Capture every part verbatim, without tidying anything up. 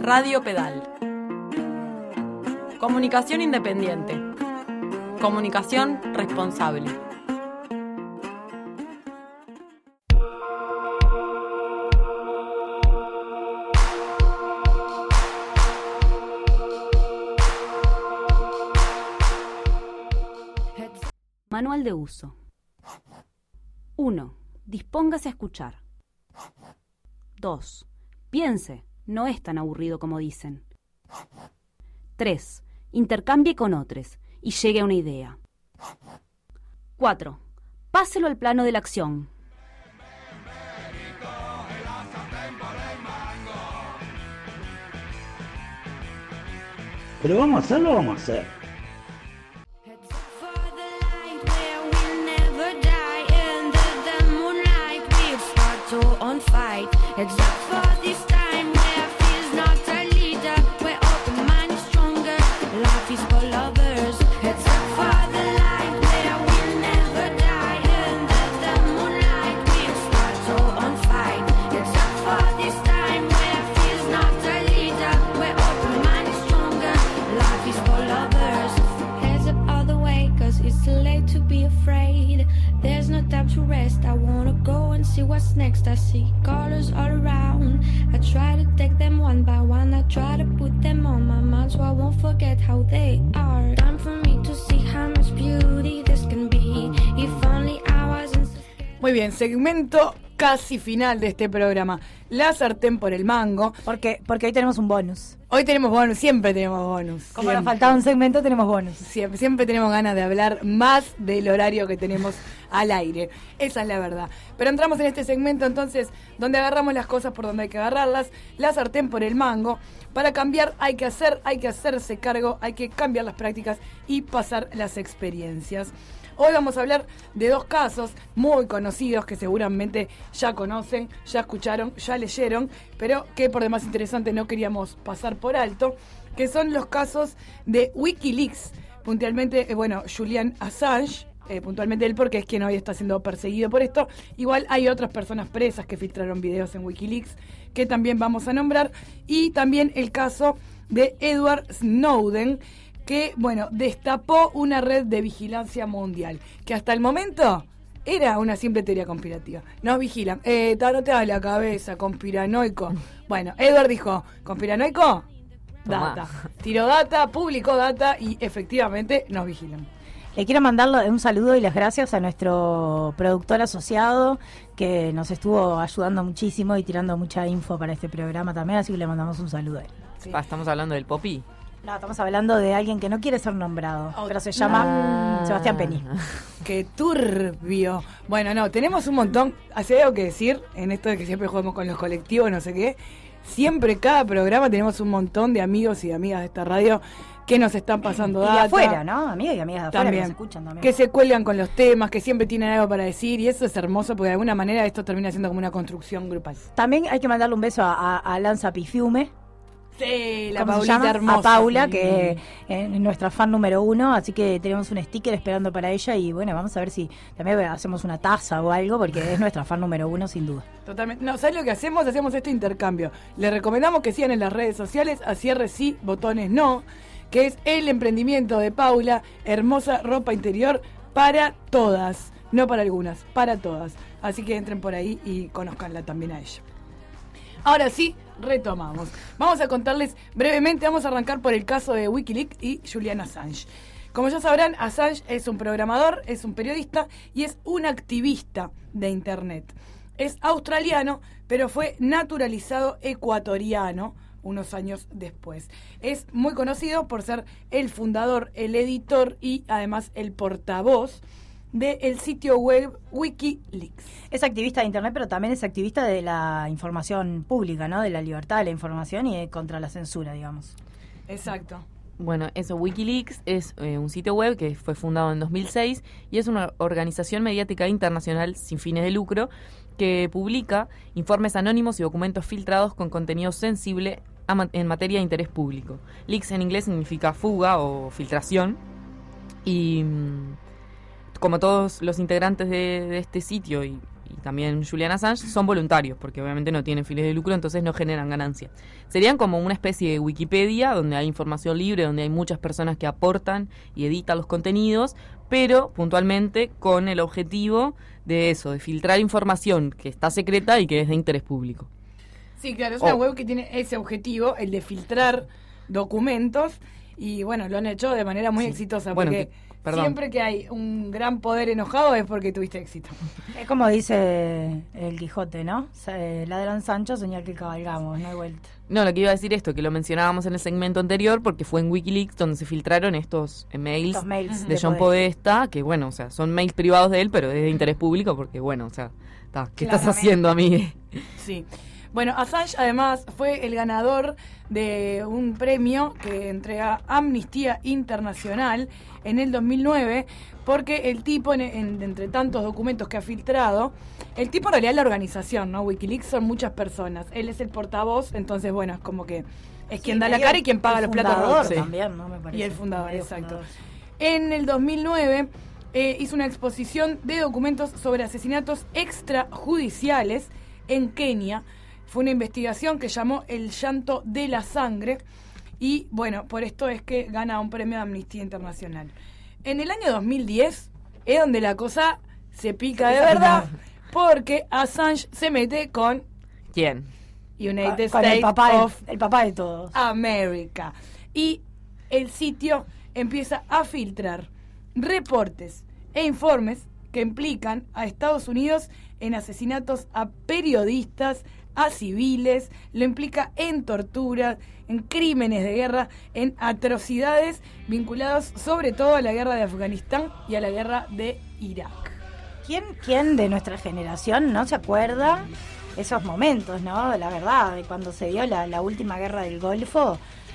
Radio Pedal. Comunicación independiente. Comunicación responsable. Manual de uso. uno. Dispóngase a escuchar. dos. Piense, no es tan aburrido como dicen. tres. Intercambie con otros y llegue a una idea. cuatro. Páselo al plano de la acción. Pero vamos a hacerlo, vamos a hacer. On fight, except for this time where feels not a leader, where open mind is stronger, life is for lovers. Except for the light where we'll never die, under the moonlight we'll start to on fight. Except for this time where feels not a leader, where open mind is stronger, life is for lovers. Heads up all the way, cause it's too late to be afraid. There's no time to rest, I wanna go and see what's next. I see colors all around, I try to take them one by one, I try to put them on my mind so I won't forget how they are. Time for me to see how much beauty this can be, if only I wasn't so scared. Muy bien, segmento casi final de este programa. La sartén por el mango. Porque, porque hoy tenemos un bonus. Hoy tenemos bonus, siempre tenemos bonus. Como siempre. nos faltaba un segmento, tenemos bonus. Siempre, siempre tenemos ganas de hablar más del horario que tenemos al aire. Esa es la verdad. Pero entramos en este segmento entonces, donde agarramos las cosas por donde hay que agarrarlas. La sartén por el mango. Para cambiar hay que hacer, hay que hacerse cargo, hay que cambiar las prácticas y pasar las experiencias. Hoy vamos a hablar de dos casos muy conocidos que seguramente ya conocen, ya escucharon, ya leyeron, pero que por demás interesante no queríamos pasar por alto, que son los casos de Wikileaks, puntualmente, eh, bueno, Julian Assange, eh, puntualmente él porque es quien hoy está siendo perseguido por esto. Igual hay otras personas presas que filtraron videos en Wikileaks que también vamos a nombrar, y también el caso de Edward Snowden, que, bueno, destapó una red de vigilancia mundial, que hasta el momento era una simple teoría conspirativa. Nos vigilan. Eh, no te da la cabeza, conspiranoico. Bueno, Edward dijo, ¿conspiranoico? Data. Tiró data, publicó data y efectivamente nos vigilan. Le quiero mandarle un saludo y las gracias a nuestro productor asociado, que nos estuvo ayudando muchísimo y tirando mucha info para este programa también, así que le mandamos un saludo a él. Sí. Ah, estamos hablando del Popi. No, estamos hablando de alguien que no quiere ser nombrado, oh, pero se llama ah. Sebastián Penny. ¡Qué turbio! Bueno, no, tenemos un montón. Hace algo que decir en esto de que siempre jugamos con los colectivos, no sé qué. Siempre, cada programa, tenemos un montón de amigos y de amigas de esta radio que nos están pasando data. Y de afuera, ¿no? Amigas y amigas de afuera también, que nos escuchan también. Que se cuelgan con los temas, que siempre tienen algo para decir, y eso es hermoso porque de alguna manera esto termina siendo como una construcción grupal. También hay que mandarle un beso a, a, a Lanza Pifiume. Sí, la Paulita hermosa. A Paula, que es nuestra fan número uno, así que tenemos un sticker esperando para ella y bueno, vamos a ver si también hacemos una taza o algo, porque es nuestra fan número uno sin duda. Totalmente. No, ¿sabes lo que hacemos? Hacemos este intercambio. Le recomendamos que sigan en las redes sociales, a cierre sí, botones no, que es el emprendimiento de Paula, hermosa ropa interior para todas, no para algunas, para todas. Así que entren por ahí y conozcanla también a ella. Ahora sí, retomamos. Vamos a contarles brevemente, vamos a arrancar por el caso de Wikileaks y Julian Assange. Como ya sabrán, Assange es un programador, es un periodista y es un activista de Internet. Es australiano, pero fue naturalizado ecuatoriano unos años después. Es muy conocido por ser el fundador, el editor y además el portavoz del sitio web Wikileaks. Es activista de Internet, pero también es activista de la información pública, ¿no? De la libertad de la información y de, contra la censura, digamos. Exacto. Bueno, eso, Wikileaks es eh, un sitio web que fue fundado en dos mil seis y es una organización mediática internacional sin fines de lucro que publica informes anónimos y documentos filtrados con contenido sensible a ma- en materia de interés público. Leaks en inglés significa fuga o filtración y... Mmm, como todos los integrantes de, de este sitio y, y también Julian Assange, son voluntarios, porque obviamente no tienen fines de lucro, entonces no generan ganancia. Serían como una especie de Wikipedia, donde hay información libre, donde hay muchas personas que aportan y editan los contenidos, pero puntualmente con el objetivo de eso, de filtrar información que está secreta y que es de interés público. Sí, claro, es una Oh. web que tiene ese objetivo, el de filtrar documentos, y bueno, lo han hecho de manera muy Sí. exitosa, Bueno, porque que- perdón. siempre que hay un gran poder enojado es porque tuviste éxito. Es como dice el Quijote, ¿no? Se- Ladrón Sancho, señal que cabalgamos, no hay vuelta. No, lo que iba a decir esto, que lo mencionábamos en el segmento anterior, porque fue en Wikileaks donde se filtraron estos eh, mails, Estos mails de de John Podesta. Podesta, que bueno, o sea, son mails privados de él, pero es de interés público, porque bueno, o sea, ta, ¿qué estás Claramente. haciendo, amigue? Sí. Bueno, Assange además fue el ganador de un premio que entrega Amnistía Internacional en el dos mil nueve, porque el tipo, en, en- entre tantos documentos que ha filtrado, el tipo en realidad es la organización, ¿no? Wikileaks son muchas personas. Él es el portavoz, entonces bueno, es como que es quien da la medio cara y quien paga el los platos fundador rotos. Sí. también, ¿no? Me parece. Y el fundador, Medio exacto. fundador. En el dos mil nueve eh, hizo una exposición de documentos sobre asesinatos extrajudiciales en Kenia. Fue una investigación que llamó El llanto de la sangre y bueno, por esto es que gana un premio de Amnistía Internacional. En el año dos mil diez es donde la cosa se pica de verdad, porque Assange se mete con ¿Quién? United Con States el papá, de, of el papá de todos. América. Y el sitio empieza a filtrar reportes e informes que implican a Estados Unidos en asesinatos a periodistas, a civiles, lo implica en torturas, en crímenes de guerra, en atrocidades vinculados sobre todo a la guerra de Afganistán y a la guerra de Irak. ¿Quién, ¿Quién de nuestra generación no se acuerda esos momentos, ¿no? La verdad, de cuando se dio la, la última guerra del Golfo,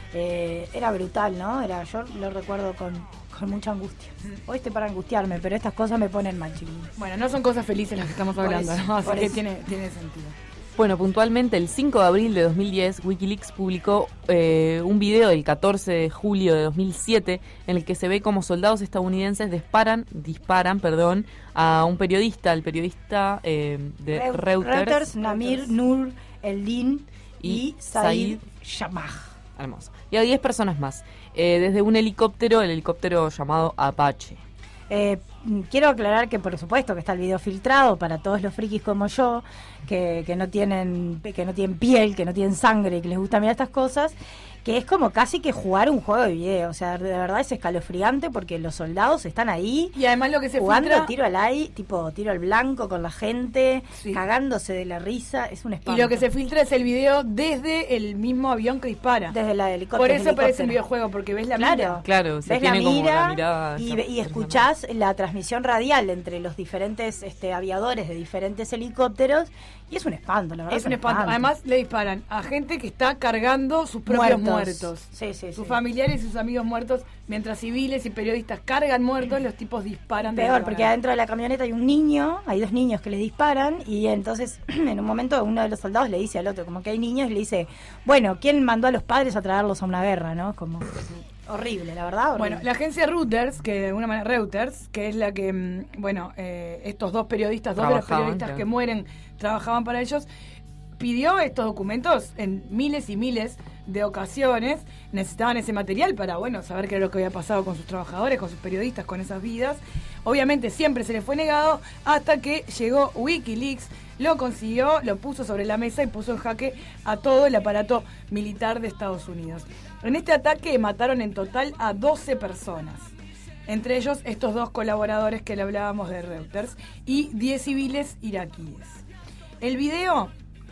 eh, era brutal, ¿no? Era, yo lo recuerdo con, con mucha angustia. Hoy estoy para angustiarme, pero estas cosas me ponen mal, chiquillos. Bueno, no son cosas felices las que estamos Por hablando, eso, ¿no? Así por que eso. tiene, tiene sentido. Bueno, puntualmente el cinco de abril de dos mil diez, Wikileaks publicó eh, un video del catorce de julio de dos mil siete en el que se ve como soldados estadounidenses disparan, disparan, perdón, a un periodista, el periodista eh, de Reu- Reuters, Reuters, Namir Nur El-Din y, Y Said Said Shamah. hermoso, y a diez personas más, eh, desde un helicóptero, el helicóptero llamado Apache. Eh, quiero aclarar que por supuesto que está el video filtrado para todos los frikis como yo, que, que no tienen que no tienen piel, que no tienen sangre, que les gusta mirar estas cosas, que es como casi que jugar un juego de video. O sea, de verdad es escalofriante porque los soldados están ahí Y además lo que se jugando filtra... tiro al aire, tipo tiro al blanco con la gente, Sí. cagándose de la risa, es un Y espanto. lo que se filtra es el video desde el mismo avión que dispara. desde la helicóptero. Por desde eso el parece un helicóptero. videojuego, porque ves la Claro. mira. Claro, se Ves la tiene como mira la mirada y, esa- ve- y escuchás la transmisión radial entre los diferentes este, aviadores de diferentes helicópteros y es un espanto, la verdad. Es un espanto. Además le disparan a gente que está cargando sus propios muertos. Sí, sí, Sus sí. familiares y sus amigos muertos, mientras civiles y periodistas cargan muertos, los tipos disparan. de Peor, verdad. porque adentro de la camioneta hay un niño, hay dos niños que les disparan y entonces en un momento uno de los soldados le dice al otro, como que hay niños, y le dice, bueno, ¿quién mandó a los padres a traerlos a una guerra, no? Como horrible, la verdad, horrible. Bueno, la agencia Reuters, que de alguna manera Reuters, que es la que, mm, bueno, eh, estos dos periodistas, dos de los Trabajaban, periodistas claro. que mueren, trabajaban para ellos, pidió estos documentos en miles y miles de ocasiones. Necesitaban ese material para, bueno, saber qué era lo que había pasado con sus trabajadores, con sus periodistas, con esas vidas. Obviamente siempre se les fue negado hasta que llegó Wikileaks, lo consiguió, lo puso sobre la mesa y puso en jaque a todo el aparato militar de Estados Unidos. En este ataque mataron en total a doce personas. Entre ellos estos dos colaboradores que le hablábamos de Reuters y diez civiles iraquíes. El video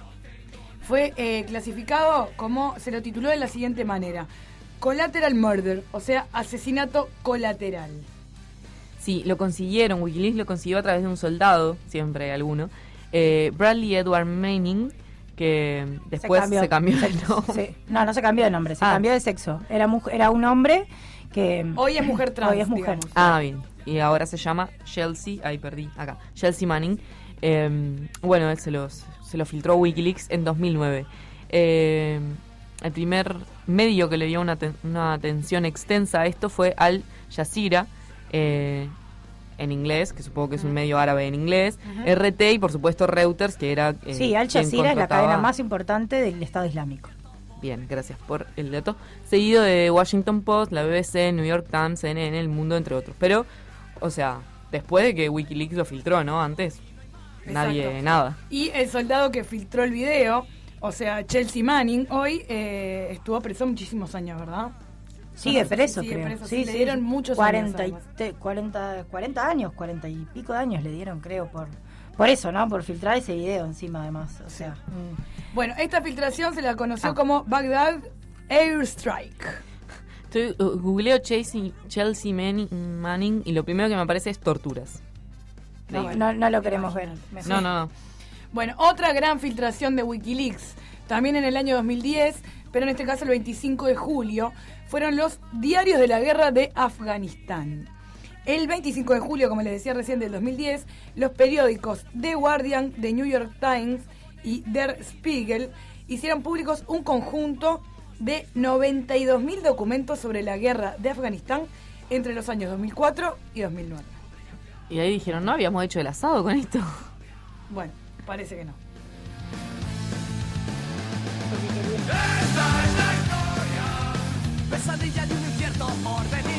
fue eh, clasificado como, se lo tituló de la siguiente manera: Collateral Murder, o sea, asesinato colateral. Sí, lo consiguieron, Wikileaks lo consiguió a través de un soldado, siempre alguno, eh, Bradley Edward Manning, que después se cambió, el nombre. Sí. No, no se cambió de nombre, se Ah. cambió de sexo. Era, mu- era un hombre que... Hoy es mujer trans, Hoy es mujer. digamos. Ah, bien. Y ahora se llama Chelsea, ahí perdí, acá, Chelsea Manning. Eh, bueno, él se los se lo filtró Wikileaks en dos mil nueve. Eh, el primer medio que le dio una, aten- una atención extensa a esto fue Al Jazeera, eh, en inglés, que supongo que es un medio árabe en inglés, R T y por supuesto Reuters, que era... eh, Sí, Al quien Jazeera es la contrataba- cadena más importante del Estado Islámico. Bien, gracias por el dato. Seguido de Washington Post, la B B C, New York Times, C N N, El Mundo, entre otros. Pero, o sea, después de que Wikileaks lo filtró, ¿no? Antes, nadie, Exacto. nada. Y el soldado que filtró el video, o sea, Chelsea Manning, hoy eh, estuvo preso muchísimos años, ¿verdad? Sigue No sé si preso, sigue creo. preso, sí, le dieron muchos cuarenta, años, y te- cuarenta, cuarenta años, cuarenta y pico de años le dieron, creo, por por eso, ¿no? Por filtrar ese video encima, además. O sea, mm. Bueno, esta filtración se la conoció Ah. como Baghdad Airstrike. Estoy, uh, googleo Chelsea, Chelsea Manning, Manning y lo primero que me aparece es torturas. no, no, no lo queremos ver. Mejor. No, no, no. Bueno, otra gran filtración de Wikileaks, también en el año dos mil diez, pero en este caso el veinticinco de julio, fueron los diarios de la guerra de Afganistán. El veinticinco de julio, como les decía recién, del dos mil diez, los periódicos The Guardian, The New York Times y Der Spiegel hicieron públicos un conjunto de noventa y dos mil documentos sobre la guerra de Afganistán entre los años dos mil cuatro y dos mil nueve. Y ahí dijeron, no, habíamos hecho el asado con esto. Bueno, parece que no. Pesadilla de un infierno por venir.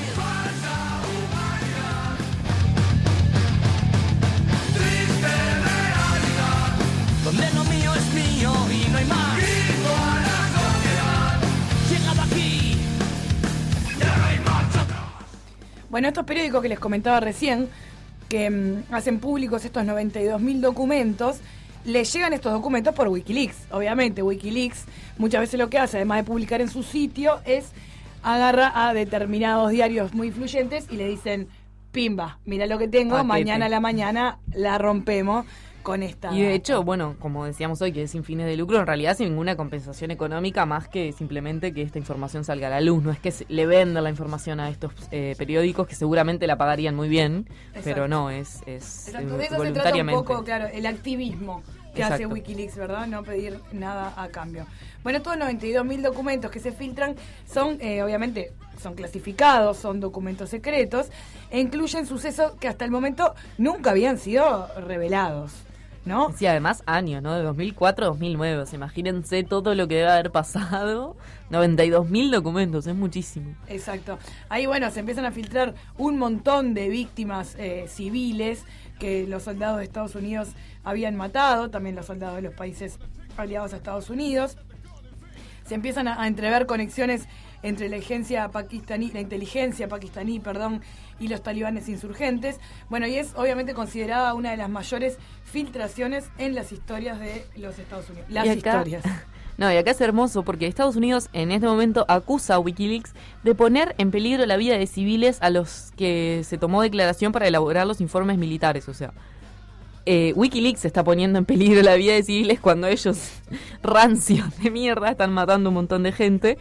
Triste realidad, donde lo mío es mío y no hay más. Grito a la sociedad, llegado aquí, ya no hay marcha atrás. Bueno, estos periódicos que les comentaba recién, que mm, hacen públicos estos noventa y dos mil documentos, les llegan estos documentos por Wikileaks. Obviamente, Wikileaks muchas veces lo que hace, además de publicar en su sitio, es agarra a determinados diarios muy influyentes y le dicen, pimba, mira lo que tengo, Paquete. mañana a la mañana la rompemos con esta... Y de hecho, bueno, como decíamos hoy, que es sin fines de lucro, en realidad sin ninguna compensación económica más que simplemente que esta información salga a la luz. No es que se- le vendan la información a estos eh, periódicos que seguramente la pagarían muy bien, pero no, es, es Exacto, eh, de eso se trata un voluntariamente. poco, claro, el activismo que Exacto. hace Wikileaks, ¿verdad? No pedir nada a cambio. Bueno, estos noventa y dos mil documentos que se filtran son, eh, obviamente, son clasificados, son documentos secretos, e incluyen sucesos que hasta el momento nunca habían sido revelados, ¿no? Sí, además años, ¿no? De dos mil cuatro a dos mil nueve. O sea, imagínense todo lo que debe haber pasado. noventa y dos mil documentos, es muchísimo. Exacto. Ahí, bueno, se empiezan a filtrar un montón de víctimas eh, civiles que los soldados de Estados Unidos habían matado, también los soldados de los países aliados a Estados Unidos. Se empiezan a, a entrever conexiones entre la agencia pakistaní, la inteligencia pakistaní, perdón, y los talibanes insurgentes. Bueno, y es obviamente considerada una de las mayores filtraciones en las historias de los Estados Unidos. Las Y acá- historias. No, y acá es hermoso porque Estados Unidos en este momento acusa a Wikileaks de poner en peligro la vida de civiles a los que se tomó declaración para elaborar los informes militares. O sea, eh, Wikileaks está poniendo en peligro la vida de civiles cuando ellos, rancios de mierda, están matando un montón de gente.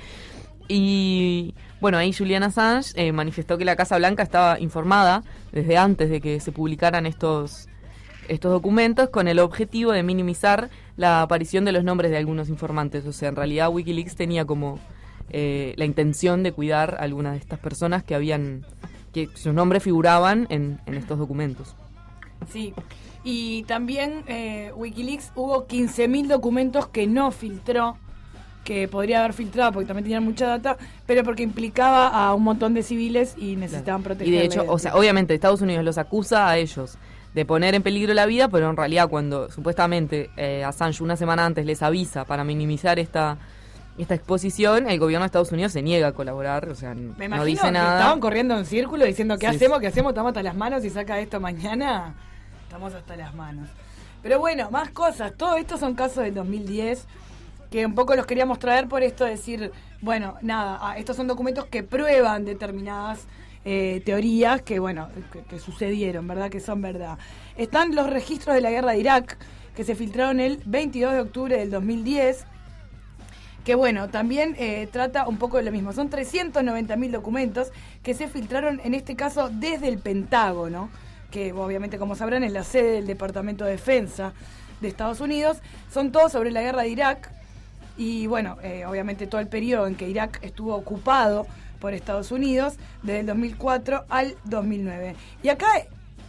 Y bueno, ahí Julian Assange eh, manifestó que la Casa Blanca estaba informada desde antes de que se publicaran estos estos documentos con el objetivo de minimizar la aparición de los nombres de algunos informantes. O sea, en realidad Wikileaks tenía como eh, la intención de cuidar a algunas de estas personas que habían, que sus nombres figuraban en, en estos documentos. Sí, y también eh, Wikileaks hubo quince mil documentos que no filtró, que podría haber filtrado porque también tenían mucha data, pero porque implicaba a un montón de civiles y necesitaban Claro. proteger. Y de hecho, o sea, obviamente Estados Unidos los acusa a ellos de poner en peligro la vida, pero en realidad cuando supuestamente eh, Assange una semana antes les avisa para minimizar esta esta exposición, el gobierno de Estados Unidos se niega a colaborar, o sea, Me no imagino dice que nada. estaban corriendo en círculo diciendo ¿qué Sí, hacemos? ¿Qué hacemos? Estamos hasta las manos y saca esto mañana. Estamos hasta las manos. Pero bueno, más cosas. Todo esto son casos del dos mil diez que un poco los queríamos traer por esto de decir, bueno, nada, ah, estos son documentos que prueban determinadas eh, teorías que, bueno, que, que sucedieron, ¿verdad? Que son verdad. Están los registros de la guerra de Irak que se filtraron el veintidós de octubre del dos mil diez, que bueno, también eh, trata un poco de lo mismo. Son trescientos noventa mil documentos que se filtraron en este caso desde el Pentágono, que obviamente, como sabrán, es la sede del Departamento de Defensa de Estados Unidos. Son todos sobre la guerra de Irak y bueno, eh, obviamente todo el periodo en que Irak estuvo ocupado por Estados Unidos, desde el dos mil cuatro al dos mil nueve. Y acá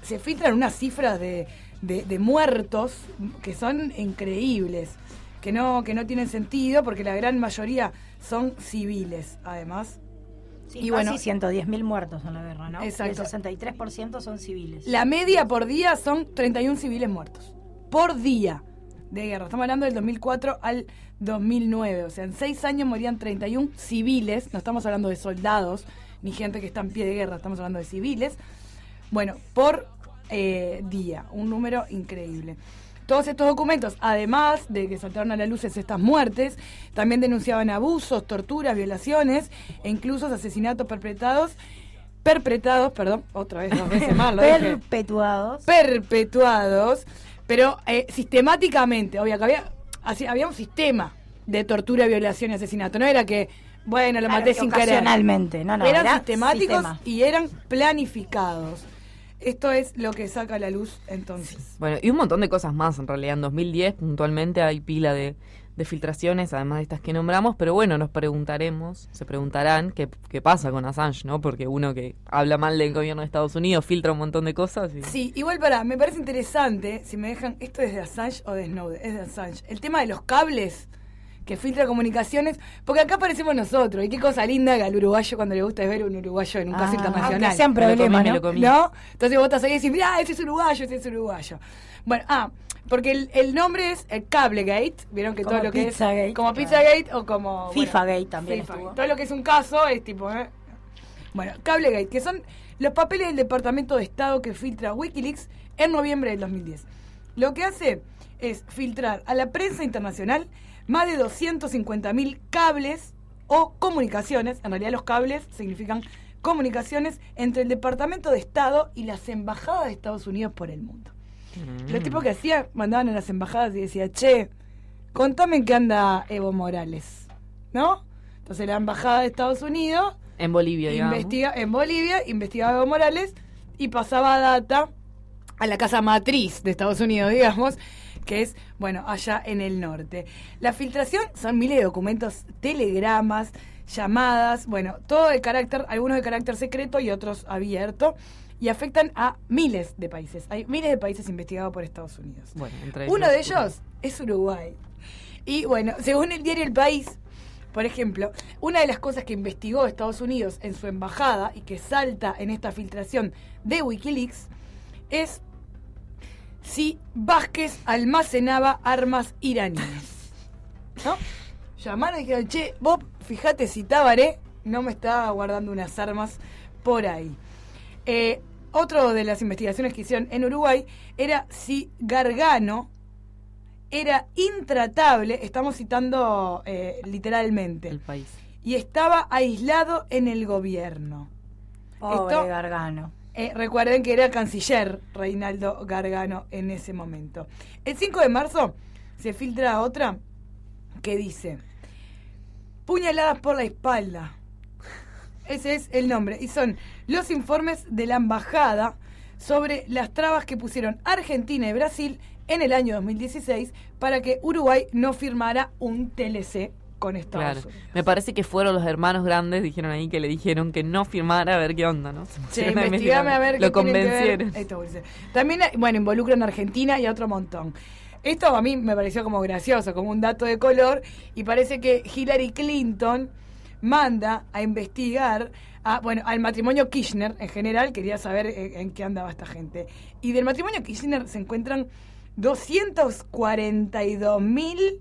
se filtran unas cifras de, de, de muertos que son increíbles, que no, que no tienen sentido, porque la gran mayoría son civiles, además. Sí, y casi bueno, ciento diez mil muertos en la guerra, ¿no? Exacto. Y el sesenta y tres por ciento son civiles. La media por día son treinta y uno civiles muertos. Por día de guerra. Estamos hablando del dos mil cuatro al dos mil nueve. O sea, en seis años morían treinta y uno civiles. No estamos hablando de soldados ni gente que está en pie de guerra. Estamos hablando de civiles. Bueno, por eh, día. Un número increíble. Todos estos documentos, además de que saltaron a la luz estas muertes, también denunciaban abusos, torturas, violaciones e incluso asesinatos perpetrados, perpetrados, perdón, otra vez dos veces más, lo dije. Perpetuados. Perpetuados, pero eh, sistemáticamente, obvio que había, así, había un sistema de tortura, violación y asesinato, no era que, bueno, lo Claro, maté sin querer. ocasionalmente, no, no, eran era sistemáticos sistema. y eran planificados. Esto es lo que saca a la luz entonces. Bueno, y un montón de cosas más en realidad. En dos mil diez puntualmente hay pila de, de filtraciones, además de estas que nombramos, pero bueno, nos preguntaremos, se preguntarán qué, qué pasa con Assange, ¿no? Porque uno que habla mal del gobierno de Estados Unidos filtra un montón de cosas. Y... Sí, igual para, me parece interesante, si me dejan, ¿esto es de Assange o de Snowden? Es de Assange. El tema de los cables que filtra comunicaciones, porque acá aparecemos nosotros, y qué cosa linda que al uruguayo cuando le gusta es ver un uruguayo en un caso Ah, internacional. aunque sean Me lo comí, problemas, me ¿no? lo comí. ¿No? Entonces vos estás ahí y decís, mirá, ese es uruguayo, ese es uruguayo. Bueno, ah, porque el, el nombre es el Cablegate, vieron que Como todo lo que Pizzagate, es como claro. Pizzagate o como FIFAgate bueno, también FIFAgate. estuvo. Todo lo que es un caso es tipo, ¿eh? Bueno, Cablegate, que son los papeles del Departamento de Estado que filtra Wikileaks en noviembre del dos mil diez. Lo que hace es filtrar a la prensa internacional más de doscientos cincuenta mil cables o comunicaciones. En realidad los cables significan comunicaciones entre el Departamento de Estado y las embajadas de Estados Unidos por el mundo. Mm. Los tipos que hacían, mandaban a las embajadas y decían, che, contame en qué anda Evo Morales, ¿no? Entonces la embajada de Estados Unidos En Bolivia, digamos. investiga en Bolivia, investigaba a Evo Morales y pasaba data a la casa matriz de Estados Unidos, digamos, que es, bueno, allá en el norte. La filtración son miles de documentos, telegramas, llamadas, bueno, todo de carácter, algunos de carácter secreto y otros abierto, y afectan a miles de países. Hay miles de países investigados por Estados Unidos. Bueno, entre Uno de ellos, ellos es Uruguay. Y bueno, según el diario El País, por ejemplo, una de las cosas que investigó Estados Unidos en su embajada y que salta en esta filtración de Wikileaks es si Vázquez almacenaba armas iraníes. ¿No? Llamaron y dijeron, che, vos fíjate si Tabaré no me está guardando unas armas por ahí. Eh, otro de las investigaciones que hicieron en Uruguay era si Gargano era intratable, estamos citando eh, literalmente, el país. y estaba aislado en el gobierno. Pobre Esto- Gargano. Eh, recuerden que era canciller Reinaldo Gargano en ese momento. El cinco de marzo se filtra otra que dice: puñaladas por la espalda. Ese es el nombre. Y son los informes de la embajada sobre las trabas que pusieron Argentina y Brasil en el año dos mil dieciséis para que Uruguay no firmara un T L C con Estados Claro. Unidos. Me parece que fueron los hermanos grandes, dijeron ahí que le dijeron que no firmara a ver qué onda, ¿no? Se Sí, pusieron a investigame a ver Lo qué tienen que ver. convencieron. Esto, Wilson. También, hay- bueno, involucran a Argentina y a otro montón. Esto a mí me pareció como gracioso, como un dato de color, y parece que Hillary Clinton manda a investigar a, bueno, al matrimonio Kirchner en general, quería saber eh, en qué andaba esta gente. Y del matrimonio Kirchner se encuentran doscientos cuarenta y dos mil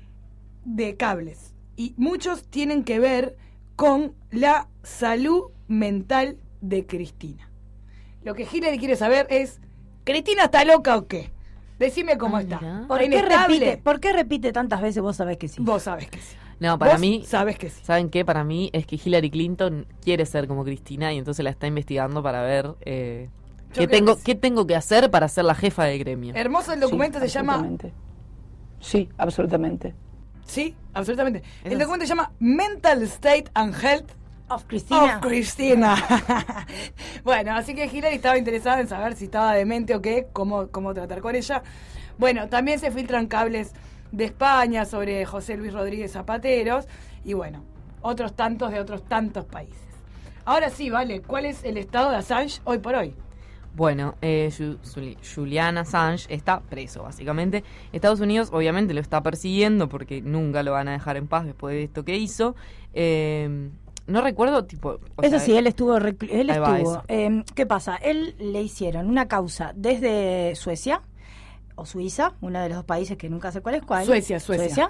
de cables. Y muchos tienen que ver con la salud mental de Cristina. Lo que Hillary quiere saber es, ¿Cristina está loca o qué? Decime cómo Ah, está. mirá. ¿Por ¿Está qué, inestable? repite, ¿Por qué repite tantas veces? Vos sabés que sí. Vos sabés que sí. No, para Vos mí, sabés que sí. ¿saben qué? Para mí es que Hillary Clinton quiere ser como Cristina y entonces la está investigando para ver eh, Yo qué creo tengo que sí. qué tengo que hacer para ser la jefa de gremio. Hermoso el documento, Sí, se llama... absolutamente. Sí, absolutamente. Sí, absolutamente. Eso El es. documento se llama Mental State and Health Of Cristina. of Cristina. Bueno, así que Hillary estaba interesada en saber si estaba demente o qué, cómo, cómo tratar con ella. Bueno, también se filtran cables de España sobre José Luis Rodríguez Zapateros y bueno, otros tantos de otros tantos países. Ahora sí, vale, ¿cuál es el estado de Assange hoy por hoy? Bueno, eh, Ju- Juli- Julian Assange está preso, básicamente. Estados Unidos obviamente lo está persiguiendo porque nunca lo van a dejar en paz después de esto que hizo. Eh, no recuerdo, tipo... o Eso sea, sí, él estuvo. reclu- Él Ahí va, estuvo. eso. Eh, ¿Qué pasa? Él le hicieron una causa desde Suecia o Suiza, uno de los dos países que nunca sé cuál es cuál. Suecia, Suecia.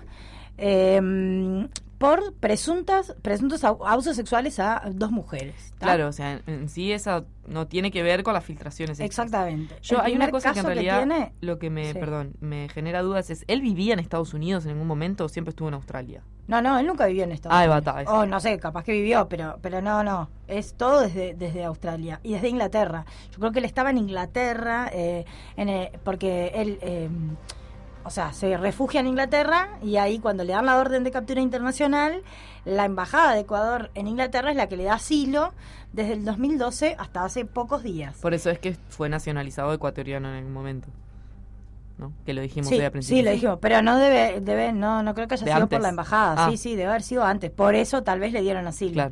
eh, por presuntas presuntos au- abusos sexuales a dos mujeres. ¿tá? Claro, o sea, en, en sí esa no tiene que ver con las filtraciones. estas. Exactamente. Yo El hay una primer cosa que en caso realidad tiene- lo que me, Sí. perdón, me genera dudas es, ¿él vivía en Estados Unidos en algún momento o siempre estuvo en Australia? No, no, él nunca vivió en Estados Ah, ahí va, Unidos. está, eso. Oh, no sé, capaz que vivió, pero pero no, no. Es todo desde, desde Australia y desde Inglaterra. Yo creo que él estaba en Inglaterra eh, en el- porque él, eh, o sea, se refugia en Inglaterra y ahí cuando le dan la orden de captura internacional, la embajada de Ecuador en Inglaterra es la que le da asilo desde el dos mil doce hasta hace pocos días. Por eso es que fue nacionalizado ecuatoriano en algún momento, ¿no? Que lo dijimos Sí, hoy al principio. sí, lo dijimos, pero no debe, debe no, no creo que haya ¿De sido antes? por la embajada. Ah. Sí, sí, debe haber sido antes. Por eso tal vez le dieron asilo. Claro.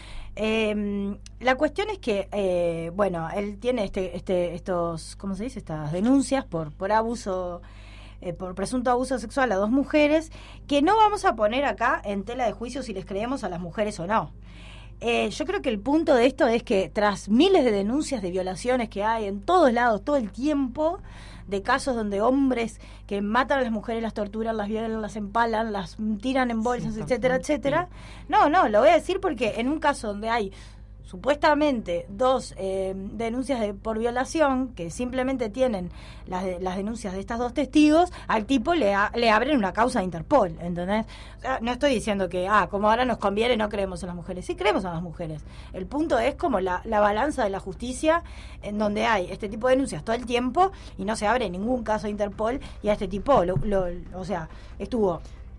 Eh, la cuestión es que, eh, bueno, él tiene este, este, estos, ¿cómo se dice? Estas denuncias por, por abuso, eh, por presunto abuso sexual a dos mujeres, que no vamos a poner acá en tela de juicio si les creemos a las mujeres o no. Eh, yo creo que el punto de esto es que tras miles de denuncias de violaciones que hay en todos lados, todo el tiempo, de casos donde hombres que matan a las mujeres, las torturan, las violan, las empalan, las tiran en bolsas, Sí, etcétera, también. etcétera. No, no, lo voy a decir porque en un caso donde hay supuestamente dos eh, denuncias de, por violación, que simplemente tienen las, de- las denuncias de estas dos testigos, al tipo le, a- le abren una causa de Interpol, ¿entendés? O sea, no estoy diciendo que, ah, como ahora nos conviene, no creemos en las mujeres. Sí creemos en las mujeres. El punto es como la, la balanza de la justicia, en donde hay este tipo de denuncias todo el tiempo y no se abre ningún caso de Interpol, y a este tipo, lo, lo- o sea, estuvo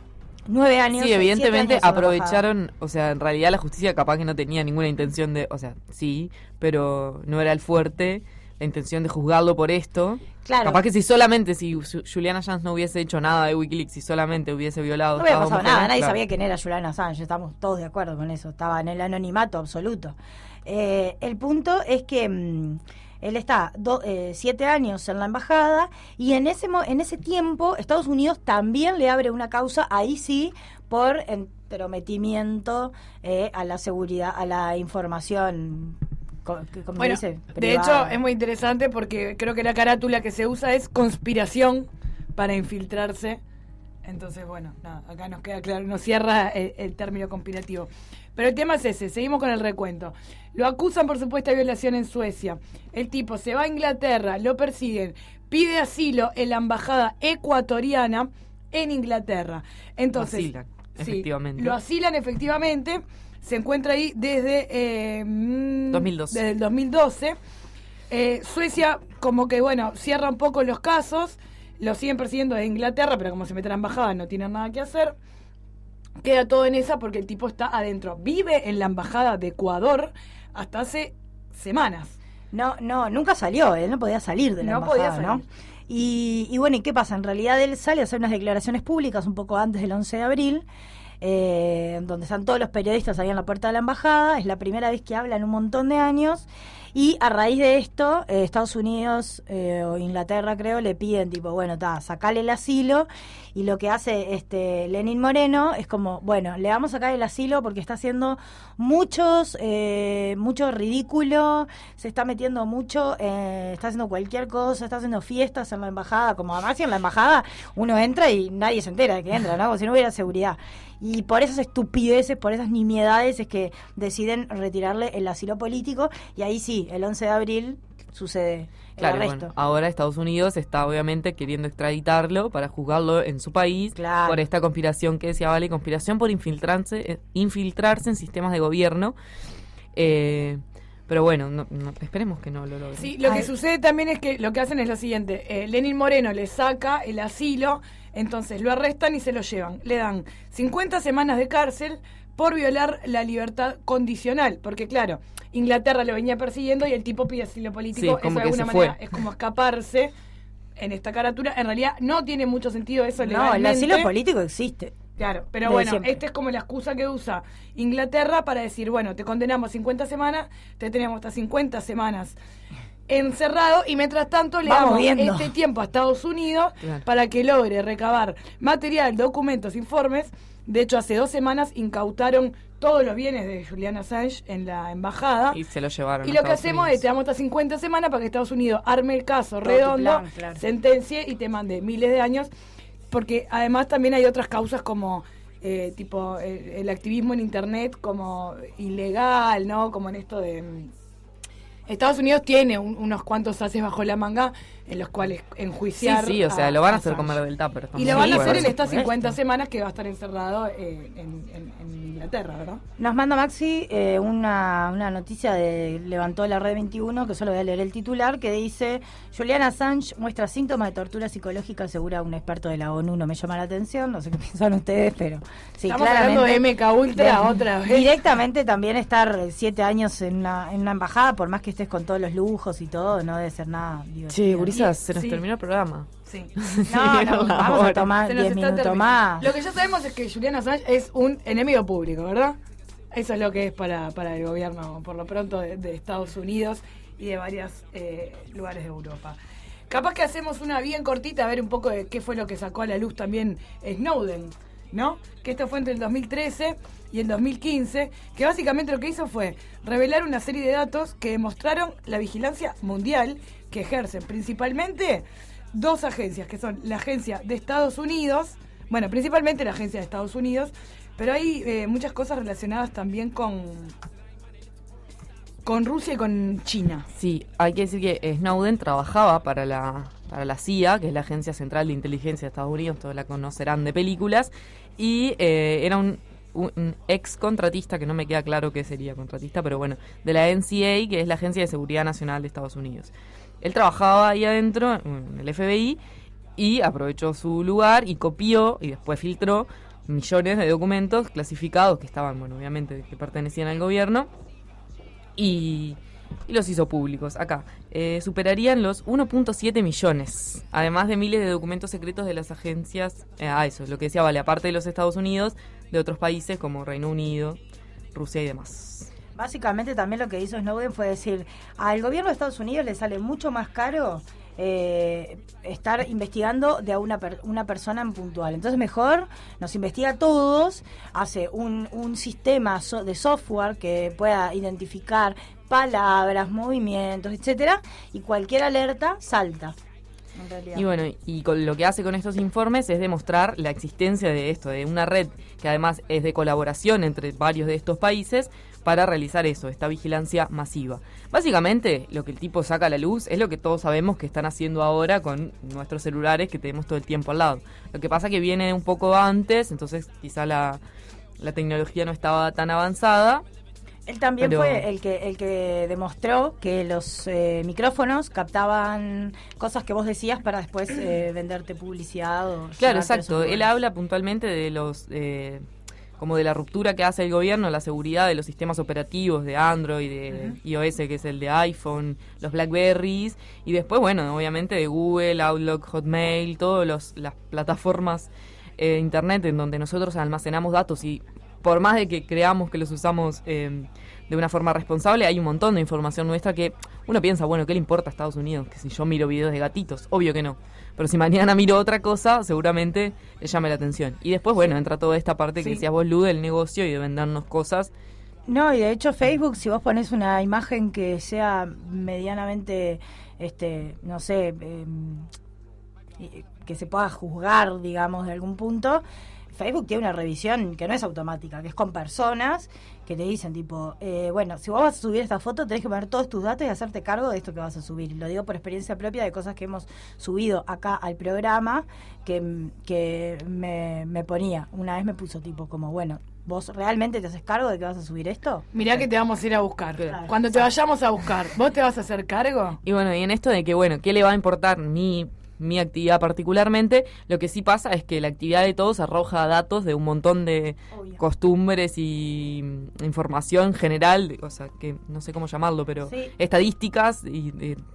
nueve años. Sí, siete evidentemente años en la embajada. aprovecharon, o sea, en realidad la justicia capaz que no tenía ninguna intención de, o sea, sí, pero no era el fuerte, la intención de juzgarlo por esto. Claro. Capaz que si solamente, si Ju- Julian Assange no hubiese hecho nada de Wikileaks, si solamente hubiese violado... No hubiera a estas dos pasado nada, mujeres, nadie claro. sabía quién era Julian Assange, estamos todos de acuerdo con eso, estaba en el anonimato absoluto. Eh, el punto es que mm, él está do- eh, siete años en la embajada y en ese mo- en ese tiempo Estados Unidos también le abre una causa, ahí sí, por entrometimiento eh, a la seguridad, a la información, co- que- como Bueno, dice, de privada. hecho es muy interesante porque creo que la carátula que se usa es conspiración para infiltrarse. Entonces, bueno, nada, acá nos queda claro, nos cierra el, el término conspirativo. Pero el tema es ese, seguimos con el recuento. Lo acusan por supuesta violación en Suecia. El tipo se va a Inglaterra, lo persiguen, pide asilo en la embajada ecuatoriana en Inglaterra. Entonces, Lo asilan, sí, efectivamente. lo asilan efectivamente, se encuentra ahí desde eh, mm, dos mil doce. desde el dos mil doce. Eh, Suecia como que, bueno, cierra un poco los casos, lo siguen persiguiendo desde Inglaterra, pero como se mete a la embajada no tienen nada que hacer. Queda todo en esa porque el tipo está adentro. Vive en la embajada de Ecuador hasta hace semanas. No, no, nunca salió, él no podía salir de la No embajada, podía ¿no? salir. Y, y bueno, ¿y qué pasa? En realidad él sale a hacer unas declaraciones públicas un poco antes del once de abril, eh, donde están todos los periodistas ahí en la puerta de la embajada, es la primera vez que habla en un montón de años, y a raíz de esto, eh, Estados Unidos eh, o Inglaterra, creo, le piden, tipo, bueno, está, sacale el asilo, y lo que hace este Lenín Moreno es como, bueno, le vamos a sacar el asilo porque está haciendo muchos, eh, mucho ridículo, se está metiendo mucho, eh, está haciendo cualquier cosa, está haciendo fiestas en la embajada, como además en la embajada uno entra y nadie se entera de que entra, ¿no? Como si no hubiera seguridad. Y por esas estupideces, por esas nimiedades es que deciden retirarle el asilo político, y ahí sí, el once de abril sucede el Claro, arresto. bueno, ahora Estados Unidos está obviamente queriendo extraditarlo para juzgarlo en su país Claro. por esta conspiración que decía Vale, conspiración por infiltrarse, eh, infiltrarse en sistemas de gobierno. Eh, pero bueno, no- no- esperemos que no lo logren. Sí, lo que Ay. sucede también es que lo que hacen es lo siguiente. Eh, Lenín Moreno le saca el asilo, entonces lo arrestan y se lo llevan. Le dan cincuenta semanas de cárcel por violar la libertad condicional. Porque claro, Inglaterra lo venía persiguiendo y el tipo pide asilo político. Sí, como Eso de que alguna se manera fue. es como escaparse en esta carátula. En realidad no tiene mucho sentido eso No, legalmente. el asilo político existe. Claro, pero Desde bueno, siempre. esta es como la excusa que usa Inglaterra para decir, bueno, te condenamos cincuenta semanas, te tenemos hasta cincuenta semanas encerrado, y mientras tanto le Vamos damos viendo. este tiempo a Estados Unidos Claro. para que logre recabar material, documentos, informes. De hecho, hace dos semanas incautaron todos los bienes de Julian Assange en la embajada. Y se lo llevaron. Y a lo que Estados hacemos Unidos. es, te damos estas cincuenta semanas para que Estados Unidos arme el caso Todo tu redondo, plan, claro. sentencie y te mande miles de años, porque además también hay otras causas como eh, tipo el, el activismo en Internet como ilegal, ¿no? Como en esto de... mm, Estados Unidos tiene un- unos cuantos haces bajo la manga en los cuales Sí, enjuiciar. sí, o sea, lo van a hacer Assange. comer del tupper. Y lo van Sí, a hacer por en estas supuesto. cincuenta semanas que va a estar encerrado eh, en, en- en Inglaterra, ¿verdad? Nos manda Maxi eh, una, una noticia de Levantó la Red veintiuno, que solo voy a leer el titular, que dice: Julian Assange muestra síntomas de tortura psicológica, asegura un experto de la ONU. No me llama la atención, no sé qué piensan ustedes, pero sí, Estamos hablando de M K Ultra de- otra vez. Directamente también estar eh, siete años en una, en una embajada, por más que estés con todos los lujos y todo, no debe ser nada divertido. Che, gurisas, se nos Sí. terminó el programa. Sí. No, no, vamos a tomar Se nos diez está minutos terminando. más. Lo que ya sabemos es que Julian Assange es un enemigo público, ¿verdad? Eso es lo que es para, para el gobierno, por lo pronto, de, de Estados Unidos y de varios eh, lugares de Europa. Capaz que hacemos una bien cortita, a ver un poco de qué fue lo que sacó a la luz también Snowden, ¿no? Que esto fue entre el dos mil trece y el dos mil quince, que básicamente lo que hizo fue revelar una serie de datos que demostraron la vigilancia mundial que ejercen principalmente dos agencias, que son la agencia de Estados Unidos, bueno, principalmente la agencia de Estados Unidos, pero hay eh, muchas cosas relacionadas también con, con Rusia y con China. Sí, hay que decir que Snowden trabajaba para la, para la C I A, que es la Agencia Central de Inteligencia de Estados Unidos, todos la conocerán de películas, y eh, era un, un ex contratista, que no me queda claro qué sería contratista, pero bueno, de la N S A, que es la Agencia de Seguridad Nacional de Estados Unidos. Él trabajaba ahí adentro, en el F B I, y aprovechó su lugar y copió y después filtró millones de documentos clasificados que estaban, bueno, obviamente, que pertenecían al gobierno, y, y los hizo públicos. Acá, eh, superarían los uno punto siete millones, además de miles de documentos secretos de las agencias, eh, ah, eso, lo que decía, vale, aparte de los Estados Unidos, de otros países como Reino Unido, Rusia y demás. Básicamente también lo que hizo Snowden fue decir, al gobierno de Estados Unidos le sale mucho más caro eh, estar investigando de a una, per- una persona en puntual. Entonces mejor nos investiga a todos, hace un, un sistema so- de software que pueda identificar palabras, movimientos, etcétera, y cualquier alerta salta. En realidad. Y bueno, y con lo que hace con estos informes es demostrar la existencia de esto, de una red que además es de colaboración entre varios de estos países para realizar eso, esta vigilancia masiva. Básicamente, lo que el tipo saca a la luz es lo que todos sabemos que están haciendo ahora con nuestros celulares que tenemos todo el tiempo al lado. Lo que pasa que viene un poco antes, entonces quizá la, la tecnología no estaba tan avanzada. Él también Pero- fue el que el que demostró que los eh, micrófonos captaban cosas que vos decías para después eh, venderte publicidad o Claro, llevarte exacto. esos Él lugares. habla puntualmente de los... Eh, como de la ruptura que hace el gobierno, la seguridad de los sistemas operativos de Android, de iOS, que es el de iPhone, los Blackberries, y después, bueno, obviamente de Google, Outlook, Hotmail, todas las plataformas eh, de Internet en donde nosotros almacenamos datos, y por más de que creamos que los usamos eh, de una forma responsable, hay un montón de información nuestra que uno piensa, bueno, ¿qué le importa a Estados Unidos? Que si yo miro videos de gatitos, obvio que no. Pero si mañana miro otra cosa, seguramente le llame la atención. Y después, bueno, entra toda esta parte que Sí. decías vos, Lu, del negocio y de vendernos cosas. No, y de hecho Facebook, si vos pones una imagen que sea medianamente, este, no sé, eh, y- que se pueda juzgar, digamos, de algún punto, Facebook tiene una revisión que no es automática, que es con personas que te dicen, tipo, eh, bueno, si vos vas a subir esta foto, tenés que poner todos tus datos y hacerte cargo de esto que vas a subir. Y lo digo por experiencia propia de cosas que hemos subido acá al programa, que, que me, me ponía, una vez me puso, tipo, como, bueno, ¿vos realmente te haces cargo de que vas a subir esto? Mirá que te vamos a ir a buscar. Claro. Cuando te vayamos a buscar, ¿vos te vas a hacer cargo? Y bueno, y en esto de que, bueno, ¿qué le va a importar mi, mi actividad particularmente? Lo que sí pasa es que la actividad de todos arroja datos de un montón de Obvio. costumbres y mm, información general, o sea, que no sé cómo llamarlo, pero Sí. estadísticas y... de-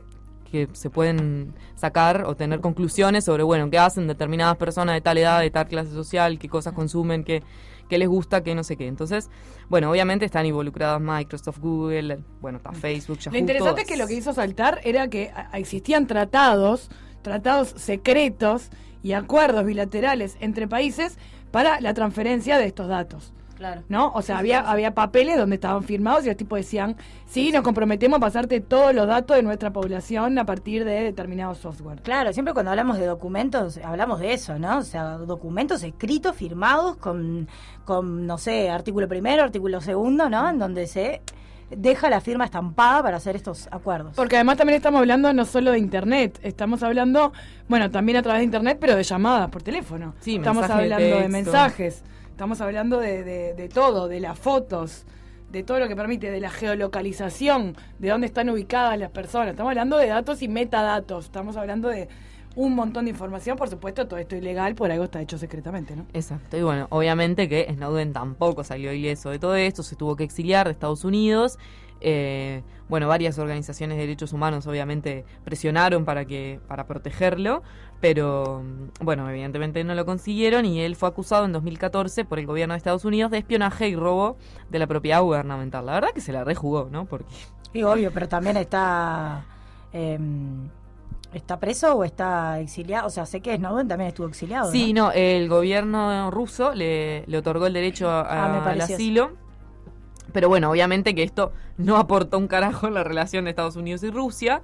que se pueden sacar o tener conclusiones sobre, bueno, qué hacen determinadas personas de tal edad, de tal clase social, qué cosas consumen, qué, qué les gusta, qué no sé qué. Entonces, bueno, obviamente están involucradas Microsoft, Google, bueno, está Facebook, Yahoo. Lo interesante todas. es que lo que hizo saltar era que a- existían tratados, tratados secretos y acuerdos bilaterales entre países para la transferencia de estos datos. Claro. ¿No? O sea, había, había papeles donde estaban firmados y los tipos decían, sí, nos comprometemos a pasarte todos los datos de nuestra población a partir de determinado software. Claro, siempre cuando hablamos de documentos, hablamos de eso, ¿no? O sea, documentos escritos, firmados, con, con no sé, artículo primero, artículo segundo, ¿no? En donde se deja la firma estampada para hacer estos acuerdos. Porque además también estamos hablando no solo de Internet, estamos hablando, bueno, también a través de Internet, pero de llamadas por teléfono. Sí, estamos mensajes de hablando de, texto. mensajes, estamos hablando de, de, de todo, de las fotos, de todo lo que permite, de la geolocalización, de dónde están ubicadas las personas. Estamos hablando de datos y metadatos, estamos hablando de un montón de información, por supuesto, todo esto ilegal, por algo está hecho secretamente, ¿no? Exacto, y bueno, obviamente que Snowden tampoco salió ileso de todo esto, se tuvo que exiliar de Estados Unidos. Eh, bueno, varias organizaciones de derechos humanos obviamente presionaron para que para protegerlo, pero bueno, evidentemente no lo consiguieron y él fue acusado en dos mil catorce por el gobierno de Estados Unidos de espionaje y robo de la propiedad gubernamental. La verdad que se la rejugó, ¿no? Porque Sí, obvio, pero también está... eh, ¿Está preso o está exiliado? O sea, sé que Snowden también estuvo exiliado, sí, ¿no? no, el gobierno ruso le, le otorgó el derecho a- Ah, me al pareció asilo. Pero bueno, obviamente que esto no aportó un carajo en la relación de Estados Unidos y Rusia.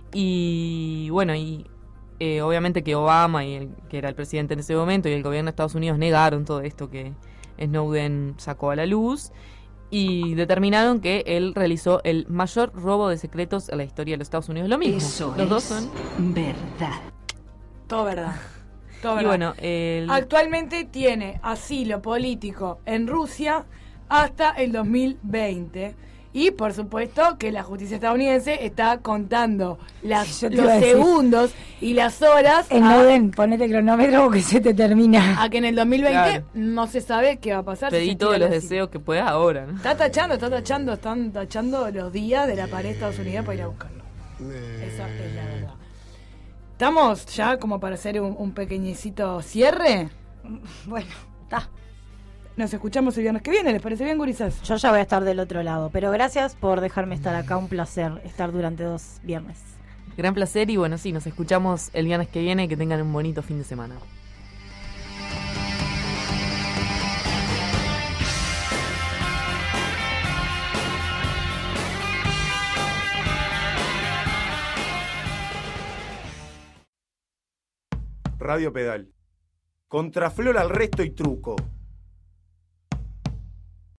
Y bueno, y eh, obviamente que Obama, y el, que era el presidente en ese momento, y el gobierno de Estados Unidos negaron todo esto que Snowden sacó a la luz. Y determinaron que él realizó el mayor robo de secretos en la historia de los Estados Unidos. Lo mismo. Eso los dos es son. verdad. Todo verdad. Todo Y verdad. bueno, el... Actualmente tiene asilo político en Rusia hasta el dos mil veinte. Y por supuesto que la justicia estadounidense está contando las, Sí, yo te los iba a decir. segundos y las horas a, Snowden, ponete cronómetro porque se te termina. a que en el dos mil veinte Claro. no se sabe qué va a pasar. si Pedí se todos tira los el asilo. deseos que puedas ahora, ¿no? Está tachando, está tachando, están tachando los días de la pared de Estados Unidos para ir a buscarlo. Esa es la verdad. ¿Estamos ya como para hacer un, un pequeñecito cierre? Bueno, está. Nos escuchamos el viernes que viene, ¿les parece bien, gurizas? Yo ya voy a estar del otro lado, pero gracias por dejarme estar acá. Un placer estar durante dos viernes. Gran placer y bueno, sí, nos escuchamos el viernes que viene. Que tengan un bonito fin de semana. Radio Pedal. Contraflor al resto y truco.